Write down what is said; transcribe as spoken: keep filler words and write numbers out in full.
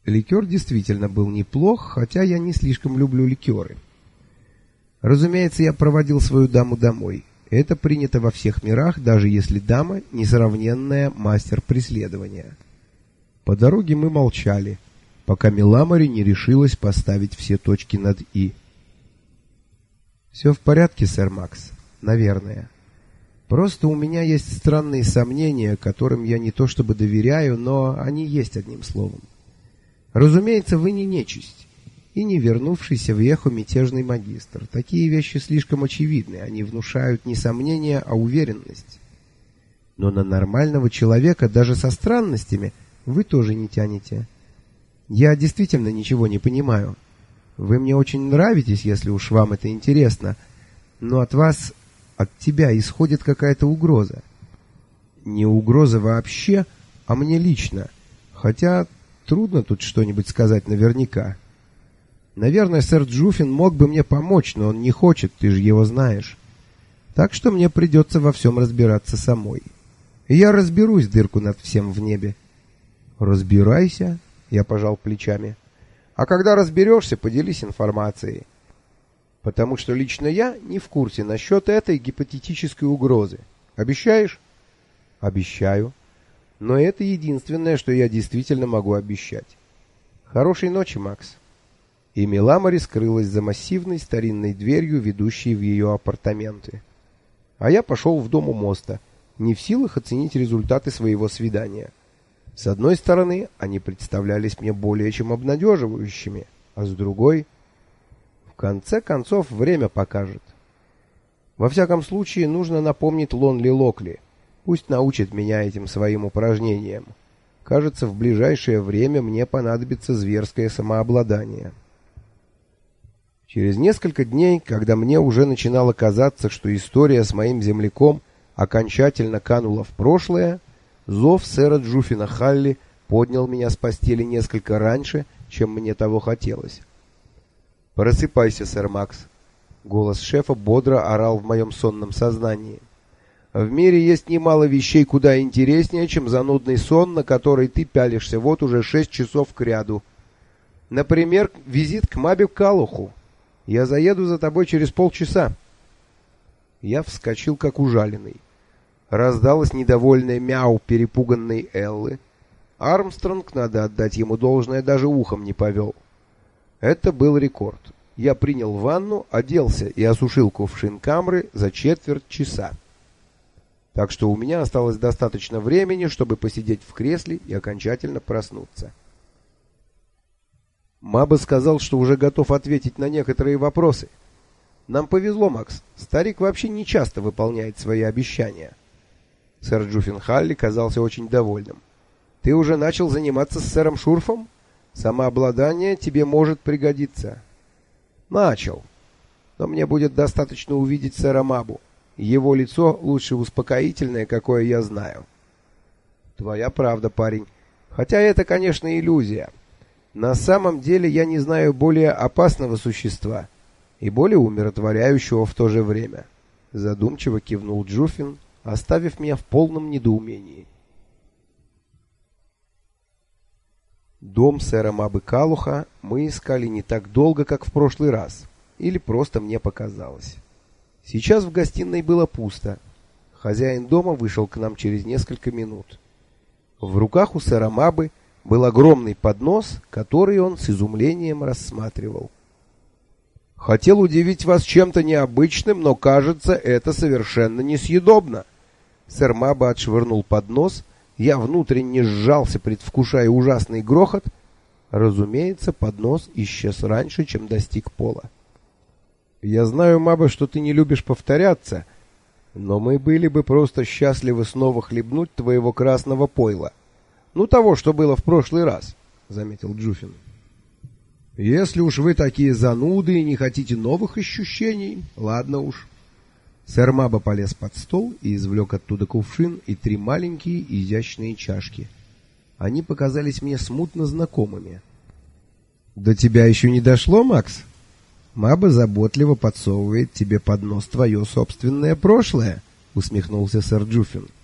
Ликер действительно был неплох, хотя я не слишком люблю ликеры. Разумеется, я проводил свою даму домой. Это принято во всех мирах, даже если дама — несравненная мастер преследования. По дороге мы молчали, пока Миламори не решилась поставить все точки над «и». «Все в порядке, сэр Макс, наверное. Просто у меня есть странные сомнения, которым я не то чтобы доверяю, но они есть, одним словом. Разумеется, вы не нечисть и не вернувшийся в Эхо мятежный магистр. Такие вещи слишком очевидны, они внушают не сомнения, а уверенность. Но на нормального человека даже со странностями вы тоже не тянете. Я действительно ничего не понимаю. Вы мне очень нравитесь, если уж вам это интересно, но от вас, от тебя исходит какая-то угроза. Не угроза вообще, а мне лично, хотя трудно тут что-нибудь сказать наверняка. Наверное, сэр Джуфин мог бы мне помочь, но он не хочет, ты же его знаешь. Так что мне придется во всем разбираться самой. И я разберусь, дырку над всем в небе. Разбирайся, я пожал плечами. А когда разберешься, поделись информацией. Потому что лично я не в курсе насчет этой гипотетической угрозы. Обещаешь? Обещаю. Но это единственное, что я действительно могу обещать. Хорошей ночи, Макс. И Миламори скрылась за массивной старинной дверью, ведущей в ее апартаменты. А я пошел в дом у моста, не в силах оценить результаты своего свидания. С одной стороны, они представлялись мне более чем обнадеживающими, а с другой... В конце концов, время покажет. Во всяком случае, нужно напомнить Лонли Локли. Пусть научит меня этим своим упражнениям. Кажется, в ближайшее время мне понадобится зверское самообладание. Через несколько дней, когда мне уже начинало казаться, что история с моим земляком окончательно канула в прошлое, зов сэра Джуфина Халли поднял меня с постели несколько раньше, чем мне того хотелось. «Просыпайся, сэр Макс!» Голос шефа бодро орал в моем сонном сознании. «В мире есть немало вещей куда интереснее, чем занудный сон, на который ты пялишься вот уже шесть часов кряду. Например, визит к Мабе Калуху. Я заеду за тобой через полчаса». Я вскочил, как ужаленный. Раздалось недовольное мяу перепуганной Эллы. Армстронг, надо отдать ему должное, даже ухом не повел. Это был рекорд. Я принял ванну, оделся и осушил кувшин камры за четверть часа. Так что у меня осталось достаточно времени, чтобы посидеть в кресле и окончательно проснуться. Маба сказал, что уже готов ответить на некоторые вопросы. Нам повезло, Макс. Старик вообще не часто выполняет свои обещания. Сэр Джуфин Халли казался очень довольным. Ты уже начал заниматься с сэром Шурфом? Самообладание тебе может пригодиться. Начал. Но мне будет достаточно увидеть сэра Мабу. Его лицо лучше успокоительное, какое я знаю. Твоя правда, парень. Хотя это, конечно, иллюзия. На самом деле я не знаю более опасного существа и более умиротворяющего в то же время. Задумчиво кивнул Джуфин, оставив меня в полном недоумении. Дом сэра Мабы Калуха мы искали не так долго, как в прошлый раз, или просто мне показалось. Сейчас в гостиной было пусто. Хозяин дома вышел к нам через несколько минут. В руках у сэра Мабы был огромный поднос, который он с изумлением рассматривал. «Хотел удивить вас чем-то необычным, но, кажется, это совершенно несъедобно». Сэр Маба отшвырнул поднос. Я внутренне сжался, предвкушая ужасный грохот. Разумеется, поднос исчез раньше, чем достиг пола. «Я знаю, Маба, что ты не любишь повторяться, но мы были бы просто счастливы снова хлебнуть твоего красного пойла. Ну, того, что было в прошлый раз», — заметил Джуфин. «Если уж вы такие зануды и не хотите новых ощущений, ладно уж». Сэр Маба полез под стол и извлек оттуда кувшин и три маленькие изящные чашки. Они показались мне смутно знакомыми. «До тебя еще не дошло, Макс? Маба заботливо подсовывает тебе под нос твое собственное прошлое», — усмехнулся сэр Джуфин.